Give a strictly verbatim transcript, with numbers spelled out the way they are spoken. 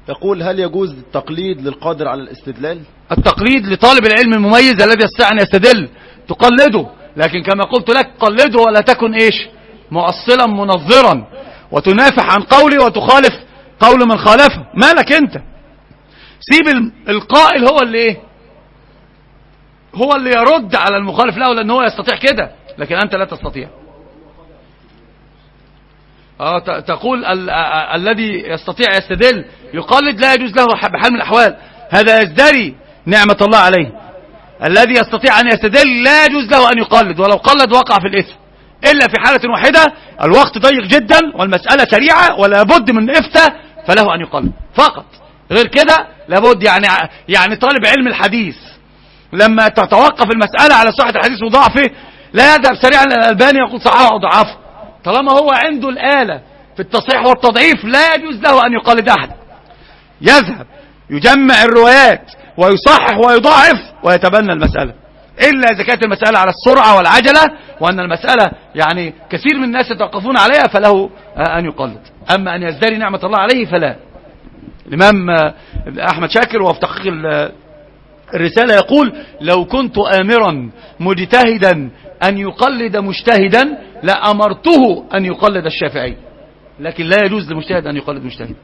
يقول: هل يجوز التقليد للقادر على الاستدلال؟ التقليد لطالب العلم المميز الذي يستطيع أن يستدل تقلده، لكن كما قلت لك قلده ولا تكن إيش مؤصلا منظرا وتنافح عن قولي وتخالف قول من خالفه. مالك أنت؟ سيب القائل هو اللي إيه هو اللي يرد على المخالف له، لأنه هو يستطيع كده لكن أنت لا تستطيع. اه تقول ال الذي يستطيع يستدل يقلد لا يجوز له بحال من الأحوال، هذا يزدري نعمة الله عليه. الذي يستطيع أن يستدل لا يجوز له أن يقلد، ولو قلد وقع في الإثم إلا في حالة واحدة، الوقت ضيق جدا والمسألة سريعة ولا بد من إفتاء فله أن يقلد فقط. غير كده لابد يعني يعني طالب علم الحديث لما تتوقف المسألة على صحة الحديث وضعفه لا يذهب سريعا للألباني يقول صححه أو ضعفه. طالما هو عنده الآلة في التصحيح والتضعيف لا يجوز له أن يقلد أحد، يذهب يجمع الروايات ويصحح ويضاعف ويتبنى المسألة، إلا إذا كانت المسألة على السرعة والعجلة وأن المسألة يعني كثير من الناس يتوقفون عليها فله أن يقلد. أما أن يزدري نعمة الله عليه فلا. الإمام أحمد شاكر وفي تحقيق الرسالة يقول: لو كنت آمرا مجتهدا أن يقلد مجتهدا لأمرته أن يقلد الشافعي، لكن لا يجوز لمجتهد أن يقلد مجتهد.